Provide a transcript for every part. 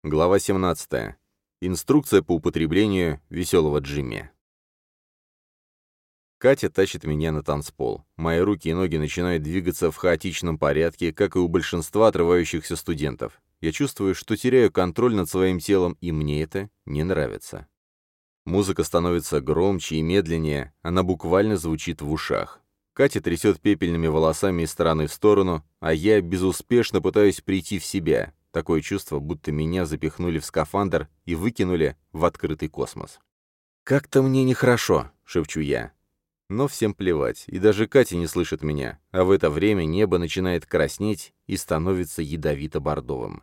Глава 17. Инструкция по употреблению веселого Джимми. Катя тащит меня на танцпол. Мои руки и ноги начинают двигаться в хаотичном порядке, как и у большинства отрывающихся студентов. Я чувствую, что теряю контроль над своим телом, и мне это не нравится. Музыка становится громче и медленнее, она буквально звучит в ушах. Катя трясет пепельными волосами из стороны в сторону, а я безуспешно пытаюсь прийти в себя. Такое чувство, будто меня запихнули в скафандр и выкинули в открытый космос. «Как-то мне нехорошо», — шепчу я. Но всем плевать, и даже Катя не слышит меня, а в это время небо начинает краснеть и становится ядовито-бордовым.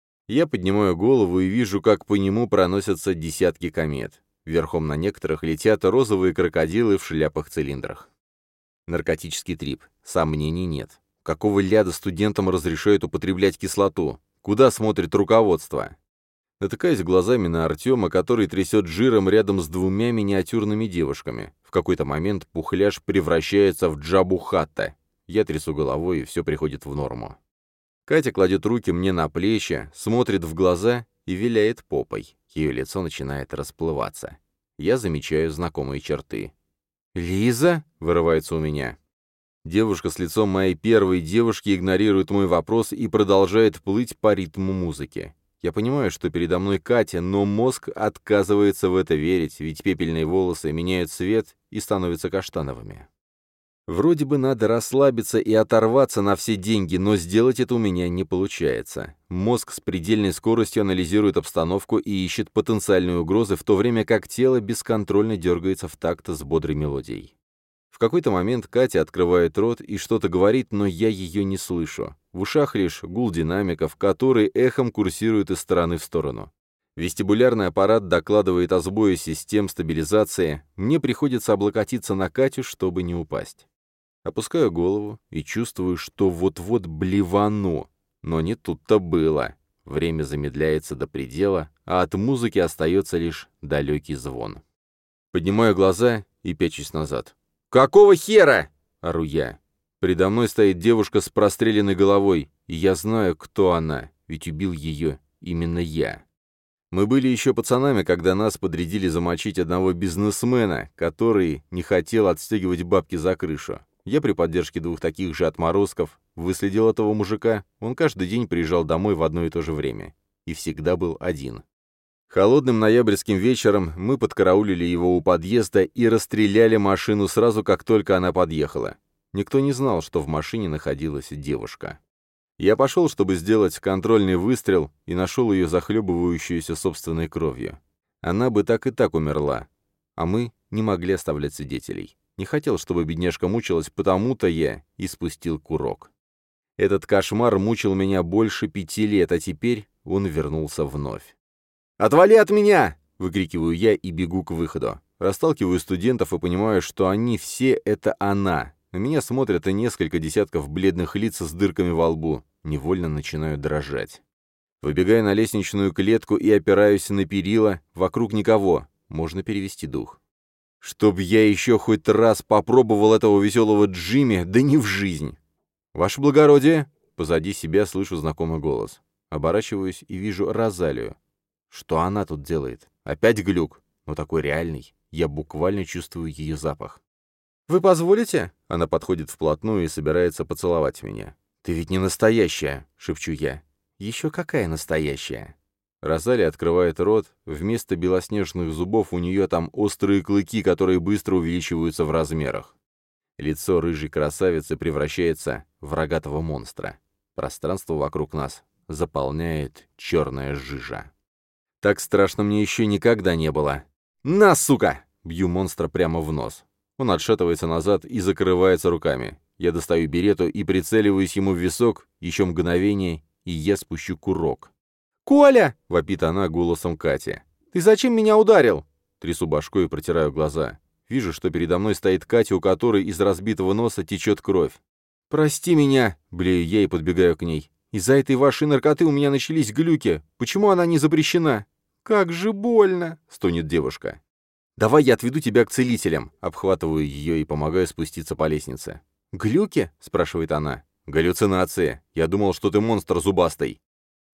Я поднимаю голову и вижу, как по нему проносятся десятки комет. Верхом на некоторых летят розовые крокодилы в шляпах-цилиндрах. Наркотический трип. Сомнений нет. Какого ляда студентам разрешают употреблять кислоту? Куда смотрит руководство? Натыкаюсь глазами на Артема, который трясет жиром рядом с двумя миниатюрными девушками. В какой-то момент пухляж превращается в Джабу Хатта. Я трясу головой, и все приходит в норму. Катя кладет руки мне на плечи, смотрит в глаза и виляет попой. Ее лицо начинает расплываться. Я замечаю знакомые черты. «Лиза?» — вырывается у меня. Девушка с лицом моей первой девушки игнорирует мой вопрос и продолжает плыть по ритму музыки. Я понимаю, что передо мной Катя, но мозг отказывается в это верить, ведь пепельные волосы меняют цвет и становятся каштановыми. Вроде бы надо расслабиться и оторваться на все деньги, но сделать это у меня не получается. Мозг с предельной скоростью анализирует обстановку и ищет потенциальные угрозы, в то время как тело бесконтрольно дергается в такт с бодрой мелодией. В какой-то момент Катя открывает рот и что-то говорит, но я ее не слышу. В ушах лишь гул динамиков, которые эхом курсируют из стороны в сторону. Вестибулярный аппарат докладывает о сбое систем стабилизации. Мне приходится облокотиться на Катю, чтобы не упасть. Опускаю голову и чувствую, что вот-вот блевану. Но не тут-то было. Время замедляется до предела, а от музыки остается лишь далекий звон. Поднимаю глаза и пячусь назад. «Какого хера?» — ору я. Предо мной стоит девушка с простреленной головой, и я знаю, кто она, ведь убил ее именно я. Мы были еще пацанами, когда нас подрядили замочить одного бизнесмена, который не хотел отстегивать бабки за крышу. Я при поддержке двух таких же отморозков выследил этого мужика, он каждый день приезжал домой в одно и то же время. И всегда был один. Холодным ноябрьским вечером мы подкараулили его у подъезда и расстреляли машину сразу, как только она подъехала. Никто не знал, что в машине находилась девушка. Я пошел, чтобы сделать контрольный выстрел, и нашел ее захлебывающуюся собственной кровью. Она бы так и так умерла, а мы не могли оставлять свидетелей. Не хотел, чтобы бедняжка мучилась, потому-то я и спустил курок. Этот кошмар мучил меня больше 5 лет, а теперь он вернулся вновь. «Отвали от меня!» — выкрикиваю я и бегу к выходу. Расталкиваю студентов и понимаю, что они все — это она. На меня смотрят и несколько десятков бледных лиц с дырками во лбу. Невольно начинаю дрожать. Выбегаю на лестничную клетку и опираюсь на перила. Вокруг никого. Можно перевести дух. Чтоб я еще хоть раз попробовал этого веселого Джимми, да не в жизнь. «Ваше благородие!» Позади себя слышу знакомый голос. Оборачиваюсь и вижу Розалию. Что она тут делает? Опять глюк, но такой реальный. Я буквально чувствую ее запах. «Вы позволите?» Она подходит вплотную и собирается поцеловать меня. «Ты ведь не настоящая!» — шепчу я. «Еще какая настоящая?» Розалия открывает рот. Вместо белоснежных зубов у нее там острые клыки, которые быстро увеличиваются в размерах. Лицо рыжей красавицы превращается в рогатого монстра. Пространство вокруг нас заполняет черная жижа. Так страшно мне еще никогда не было. «На, сука!» — бью монстра прямо в нос. Он отшатывается назад и закрывается руками. Я достаю берету и прицеливаюсь ему в висок, еще мгновение, и я спущу курок. «Коля!» — вопит она голосом Кати. «Ты зачем меня ударил?» Трясу башкой и протираю глаза. Вижу, что передо мной стоит Катя, у которой из разбитого носа течет кровь. «Прости меня!» — блею я и подбегаю к ней. «Из-за этой вашей наркоты у меня начались глюки. Почему она не запрещена?» «Как же больно!» — стонет девушка. «Давай я отведу тебя к целителям!» Обхватываю ее и помогаю спуститься по лестнице. «Глюки?» — спрашивает она. «Галлюцинации. Я думал, что ты монстр зубастый».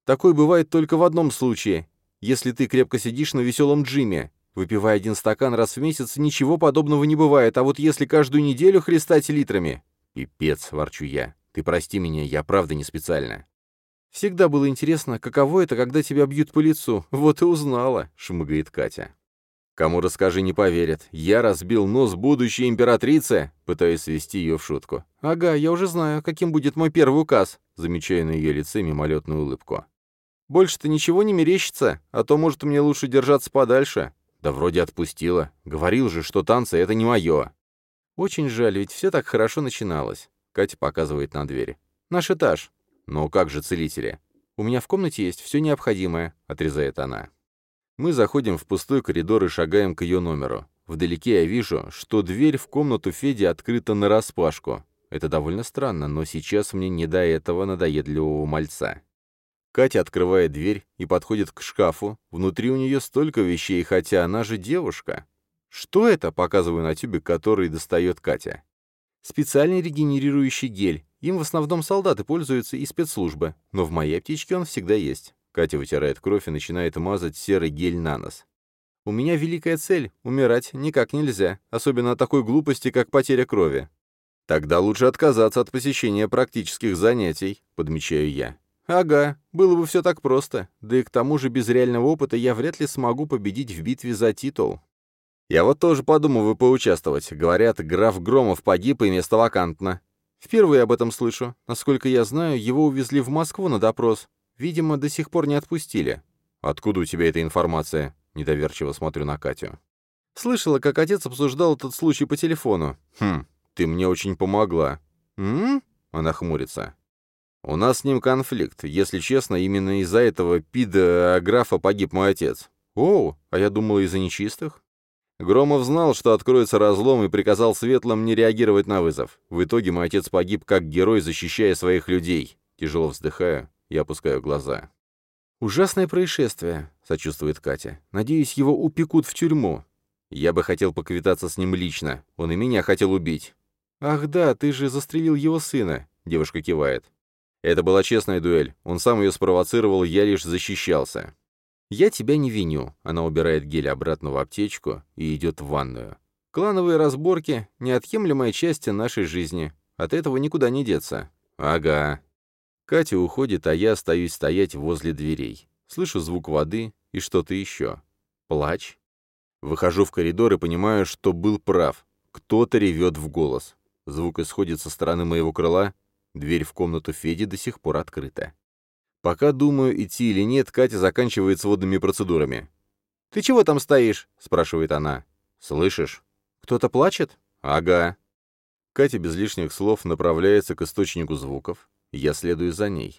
Такое бывает только в одном случае, если ты крепко сидишь на веселом джиме. Выпивая один стакан раз в месяц, ничего подобного не бывает, а вот если каждую неделю хлестать литрами... «Пипец», — ворчу я. «Ты прости меня, я правда не специально». «Всегда было интересно, каково это, когда тебя бьют по лицу. Вот и узнала», — шмыгает Катя. «Кому расскажи, не поверят. Я разбил нос будущей императрице?» Пытаюсь свести ее в шутку. «Ага, я уже знаю, каким будет мой первый указ», — замечаю на ее лице мимолетную улыбку. «Больше-то ничего не мерещится, а то, может, мне лучше держаться подальше». «Да вроде отпустила. Говорил же, что танцы — это не мое». «Очень жаль, ведь все так хорошо начиналось», — Катя показывает на дверь. «Наш этаж». «Но как же целители?» «У меня в комнате есть все необходимое», — отрезает она. Мы заходим в пустой коридор и шагаем к ее номеру. Вдалеке я вижу, что дверь в комнату Феди открыта нараспашку. Это довольно странно, но сейчас мне не до этого надоедливого мальца. Катя открывает дверь и подходит к шкафу. Внутри у нее столько вещей, хотя она же девушка. «Что это?» — показываю на тюбик, который достает Катя. «Специальный регенерирующий гель. Им в основном солдаты пользуются и спецслужбы, но в моей аптечке он всегда есть». Катя вытирает кровь и начинает мазать серый гель на нос. «У меня великая цель — умирать никак нельзя, особенно от такой глупости, как потеря крови». «Тогда лучше отказаться от посещения практических занятий», — подмечаю я. «Ага, было бы все так просто. Да и к тому же без реального опыта я вряд ли смогу победить в битве за титул». «Я вот тоже подумываю поучаствовать. Говорят, граф Громов погиб и место вакантно». «Впервые об этом слышу. Насколько я знаю, его увезли в Москву на допрос. Видимо, до сих пор не отпустили». «Откуда у тебя эта информация?» Недоверчиво смотрю на Катю. «Слышала, как отец обсуждал этот случай по телефону». Ты мне очень помогла». Она хмурится. «У нас с ним конфликт. Если честно, именно из-за этого графа погиб мой отец». «Оу, а я думала, из-за нечистых». Громов знал, что откроется разлом, и приказал светлым не реагировать на вызов. В итоге мой отец погиб как герой, защищая своих людей. Тяжело вздыхаю и опускаю глаза. «Ужасное происшествие», — сочувствует Катя. «Надеюсь, его упекут в тюрьму». «Я бы хотел поквитаться с ним лично. Он и меня хотел убить». «Ах да, ты же застрелил его сына», — девушка кивает. «Это была честная дуэль. Он сам ее спровоцировал, я лишь защищался». «Я тебя не виню». Она убирает гель обратно в аптечку и идет в ванную. «Клановые разборки — неотъемлемая часть нашей жизни. От этого никуда не деться». «Ага». Катя уходит, а я остаюсь стоять возле дверей. Слышу звук воды и что-то еще. Плач. Выхожу в коридор и понимаю, что был прав. Кто-то ревет в голос. Звук исходит со стороны моего крыла. Дверь в комнату Феди до сих пор открыта. Пока думаю, идти или нет, Катя заканчивает с водными процедурами. «Ты чего там стоишь?» — спрашивает она. «Слышишь? Кто-то плачет?» «Ага». Катя без лишних слов направляется к источнику звуков. Я следую за ней.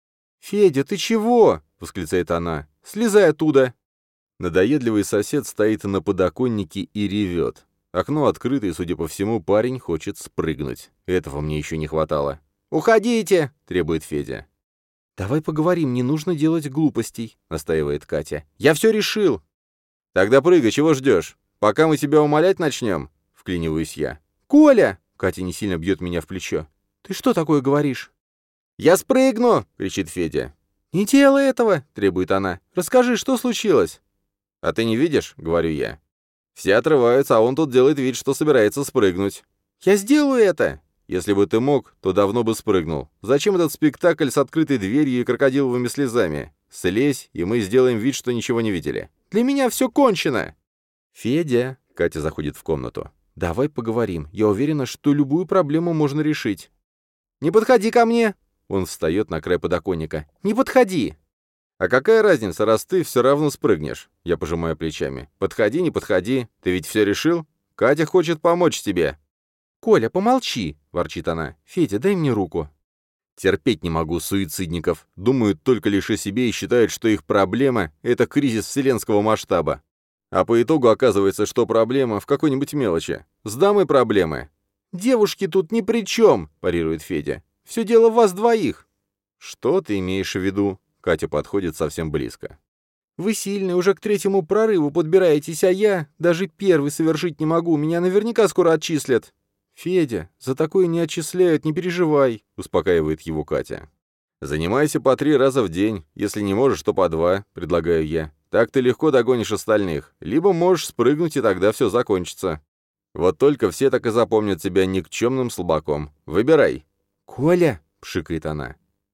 «Федя, ты чего?» — восклицает она. «Слезай оттуда!» Надоедливый сосед стоит на подоконнике и ревет. Окно открыто, и, судя по всему, парень хочет спрыгнуть. Этого мне еще не хватало. «Уходите!» — требует Федя. «Давай поговорим, не нужно делать глупостей», — настаивает Катя. «Я все решил». «Тогда прыгай, чего ждешь? Пока мы тебя умолять начнем?» — вклиниваюсь я. «Коля!» — Катя не сильно бьет меня в плечо. «Ты что такое говоришь?» «Я спрыгну!» — кричит Федя. «Не делай этого!» — требует она. «Расскажи, что случилось?» «А ты не видишь?» — говорю я. «Все отрываются, а он тут делает вид, что собирается спрыгнуть». «Я сделаю это!» «Если бы ты мог, то давно бы спрыгнул. Зачем этот спектакль с открытой дверью и крокодиловыми слезами? Слезь, и мы сделаем вид, что ничего не видели. Для меня все кончено!» «Федя!» — Катя заходит в комнату. «Давай поговорим. Я уверена, что любую проблему можно решить». «Не подходи ко мне!» Он встает на край подоконника. «Не подходи!» «А какая разница, раз ты все равно спрыгнешь?» Я пожимаю плечами. «Подходи, не подходи. Ты ведь все решил? Катя хочет помочь тебе». «Коля, помолчи!» — ворчит она. «Федя, дай мне руку». Терпеть не могу суицидников. Думают только лишь о себе и считают, что их проблема — это кризис вселенского масштаба. А по итогу оказывается, что проблема в какой-нибудь мелочи. С дамой проблемы. «Девушки тут ни при чем!» — парирует Федя. «Все дело в вас двоих». «Что ты имеешь в виду?» Катя подходит совсем близко. «Вы сильны, уже к третьему прорыву подбираетесь, а я даже первый совершить не могу. Меня наверняка скоро отчислят». «Федя, за такое не отчисляют, не переживай», — успокаивает его Катя. «Занимайся по 3 раза в день. Если не можешь, то по 2, предлагаю я. Так ты легко догонишь остальных. Либо можешь спрыгнуть, и тогда все закончится. Вот только все так и запомнят тебя никчемным слабаком. Выбирай». «Коля!» — пшикает она.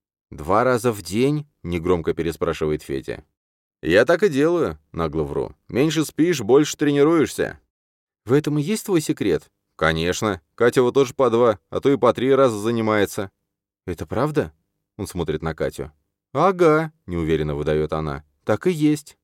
«2 раза в день?» — негромко переспрашивает Федя. «Я так и делаю», — нагло вру. «Меньше спишь, больше тренируешься». «В этом и есть твой секрет?» «Конечно. Катя вот тоже по 2, а то и по 3 раза занимается». «Это правда?» — он смотрит на Катю. «Ага», — неуверенно выдает она. «Так и есть».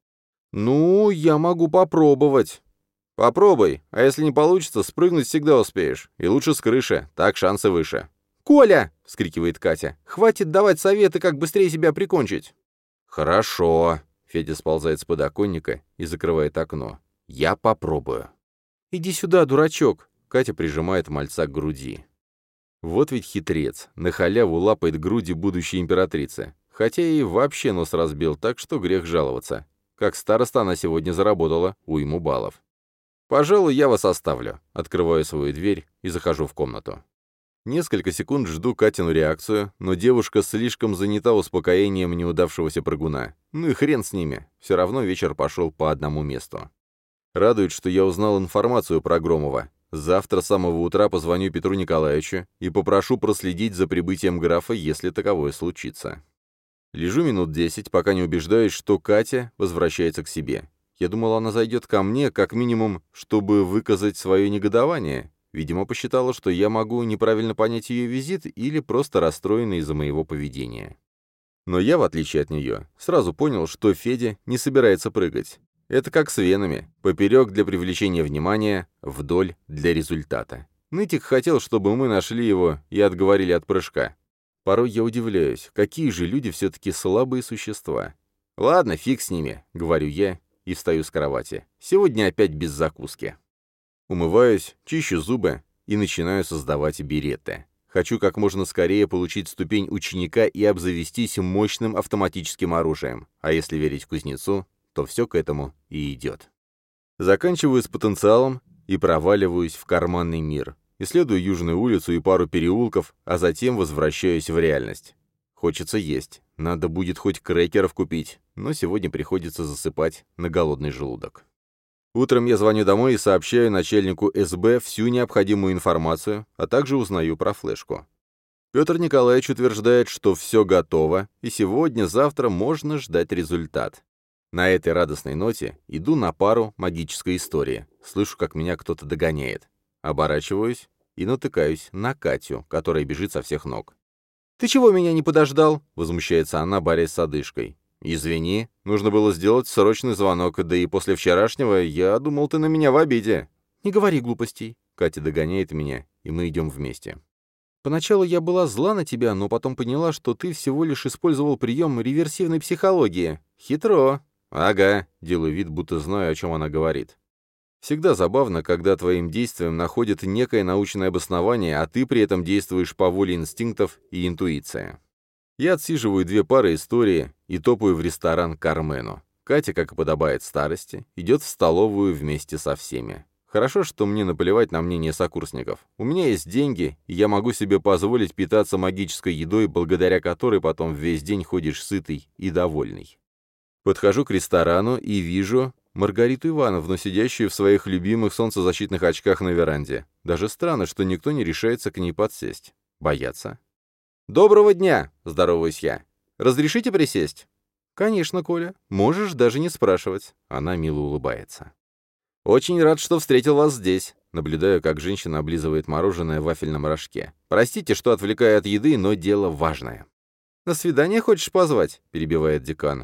«Ну, я могу попробовать». «Попробуй, а если не получится, спрыгнуть всегда успеешь. И лучше с крыши, так шансы выше». «Коля!» — вскрикивает Катя. «Хватит давать советы, как быстрее себя прикончить». «Хорошо». Федя сползает с подоконника и закрывает окно. «Я попробую». «Иди сюда, дурачок!» Катя прижимает мальца к груди. Вот ведь хитрец, на халяву лапает груди будущей императрицы. Хотя и вообще нос разбил, так что грех жаловаться. Как староста она сегодня заработала уйму баллов. «Пожалуй, я вас оставлю». Открываю свою дверь и захожу в комнату. Несколько секунд жду Катину реакцию, но девушка слишком занята успокоением неудавшегося прыгуна. Ну и хрен с ними, все равно вечер пошел по одному месту. Радует, что я узнал информацию про Громова. Завтра с самого утра позвоню Петру Николаевичу и попрошу проследить за прибытием графа, если таковое случится. Лежу минут 10, пока не убеждаюсь, что Катя возвращается к себе. Я думал, она зайдет ко мне, как минимум, чтобы выказать свое негодование. Видимо, посчитала, что я могу неправильно понять ее визит или просто расстроена из-за моего поведения. Но я, в отличие от нее, сразу понял, что Федя не собирается прыгать. Это как с венами. Поперек для привлечения внимания, вдоль для результата. Нытик хотел, чтобы мы нашли его и отговорили от прыжка. Порой я удивляюсь, какие же люди все-таки слабые существа. «Ладно, фиг с ними», — говорю я и встаю с кровати. «Сегодня опять без закуски». Умываюсь, чищу зубы и начинаю создавать беретты. Хочу как можно скорее получить ступень ученика и обзавестись мощным автоматическим оружием. А если верить кузнецу, то все к этому и идет. Заканчиваю с потенциалом и проваливаюсь в карманный мир. Исследую Южную улицу и пару переулков, а затем возвращаюсь в реальность. Хочется есть. Надо будет хоть крекеров купить, но сегодня приходится засыпать на голодный желудок. Утром я звоню домой и сообщаю начальнику СБ всю необходимую информацию, а также узнаю про флешку. Петр Николаевич утверждает, что все готово, и сегодня-завтра можно ждать результат. На этой радостной ноте иду на пару магической истории. Слышу, как меня кто-то догоняет. Оборачиваюсь и натыкаюсь на Катю, которая бежит со всех ног. «Ты чего меня не подождал?» — возмущается она, борясь с одышкой. «Извини, нужно было сделать срочный звонок, да и после вчерашнего я думал, ты на меня в обиде». «Не говори глупостей». Катя догоняет меня, и мы идем вместе. «Поначалу я была зла на тебя, но потом поняла, что ты всего лишь использовал прием реверсивной психологии. Хитро». «Ага», — делаю вид, будто знаю, о чем она говорит. Всегда забавно, когда твоим действиям находят некое научное обоснование, а ты при этом действуешь по воле инстинктов и интуиции. Я отсиживаю 2 пары истории и топаю в ресторан к Армену. Катя, как и подобает старости, идет в столовую вместе со всеми. Хорошо, что мне наплевать на мнение сокурсников. У меня есть деньги, и я могу себе позволить питаться магической едой, благодаря которой потом весь день ходишь сытый и довольный. Подхожу к ресторану и вижу Маргариту Ивановну, сидящую в своих любимых солнцезащитных очках на веранде. Даже странно, что никто не решается к ней подсесть. Боятся. «Доброго дня!» — здороваюсь я. «Разрешите присесть?» «Конечно, Коля. Можешь даже не спрашивать». Она мило улыбается. «Очень рад, что встретил вас здесь». Наблюдаю, как женщина облизывает мороженое в вафельном рожке. «Простите, что отвлекаю от еды, но дело важное». «На свидание хочешь позвать?» — перебивает декан.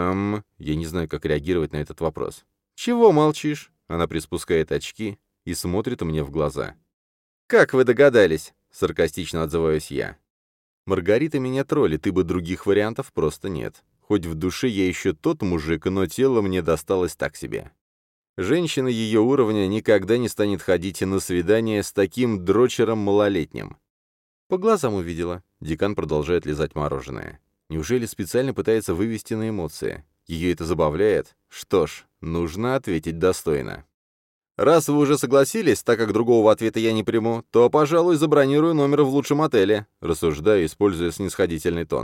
Я не знаю, как реагировать на этот вопрос. «Чего молчишь?» Она приспускает очки и смотрит мне в глаза. «Как вы догадались?» — саркастично отзываюсь я. «Маргарита меня троллит, ибо других вариантов просто нет. Хоть в душе я еще тот мужик, но тело мне досталось так себе. Женщина ее уровня никогда не станет ходить на свидание с таким дрочером малолетним». «По глазам увидела». Декан продолжает лизать мороженое. Неужели специально пытается вывести на эмоции? Ее это забавляет? Что ж, нужно ответить достойно. «Раз вы уже согласились, так как другого ответа я не приму, то, пожалуй, забронирую номер в лучшем отеле», рассуждаю, используя снисходительный тон.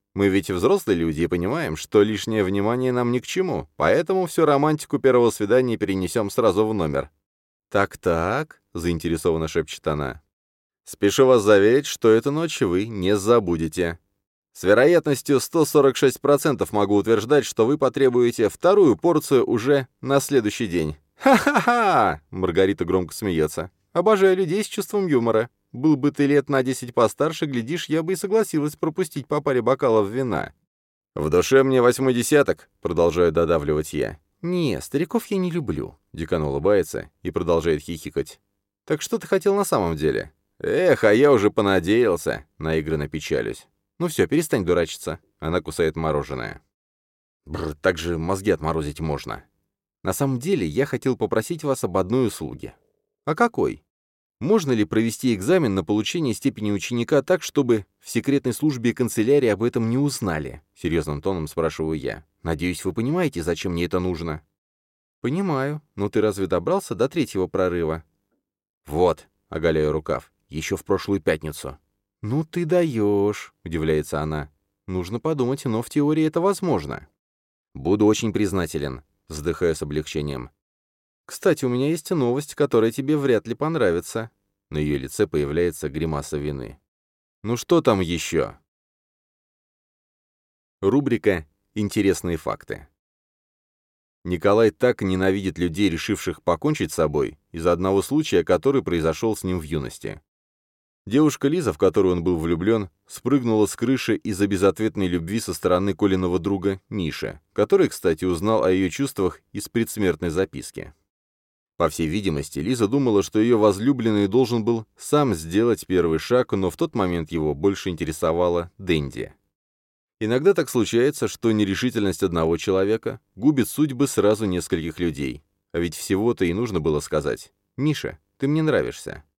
Мы ведь взрослые люди и понимаем, что лишнее внимание нам ни к чему, поэтому всю романтику первого свидания перенесем сразу в номер». «Так-так», — заинтересованно шепчет она. «Спешу вас заверить, что эту ночь вы не забудете. С вероятностью 146% могу утверждать, что вы потребуете вторую порцию уже на следующий день». «Ха-ха-ха!» — Маргарита громко смеется. «Обожаю людей с чувством юмора. Был бы ты лет на 10 постарше, глядишь, я бы и согласилась пропустить по паре бокалов вина». «В душе мне 80-ок», — продолжаю додавливать я. «Не, стариков я не люблю», — декан улыбается и продолжает хихикать. «Так что ты хотел на самом деле?» «Эх, а я уже понадеялся», — наигранно печалюсь. «Ну все, перестань дурачиться». Она кусает мороженое. Бррр, так же мозги отморозить можно. На самом деле, я хотел попросить вас об одной услуге. А какой? Можно ли провести экзамен на получение степени ученика так, чтобы в секретной службе и канцелярии об этом не узнали? Серьезным тоном спрашиваю я. Надеюсь, вы понимаете, зачем мне это нужно? Понимаю. Но ты разве добрался до третьего прорыва? Вот, оголяю рукав, еще в прошлую пятницу. Ну ты даешь, удивляется она. Нужно подумать, но в теории это возможно. Буду очень признателен. Вздыхаю с облегчением. «Кстати, у меня есть новость, которая тебе вряд ли понравится». На ее лице появляется гримаса вины. «Ну что там еще?» Рубрика «Интересные факты». Николай так ненавидит людей, решивших покончить с собой, из-за одного случая, который произошел с ним в юности. Девушка Лиза, в которую он был влюблен, спрыгнула с крыши из-за безответной любви со стороны Колиного друга Миши, который, кстати, узнал о ее чувствах из предсмертной записки. По всей видимости, Лиза думала, что ее возлюбленный должен был сам сделать первый шаг, но в тот момент его больше интересовала Дэнди. Иногда так случается, что нерешительность одного человека губит судьбы сразу нескольких людей. А ведь всего-то и нужно было сказать: «Миша, ты мне нравишься».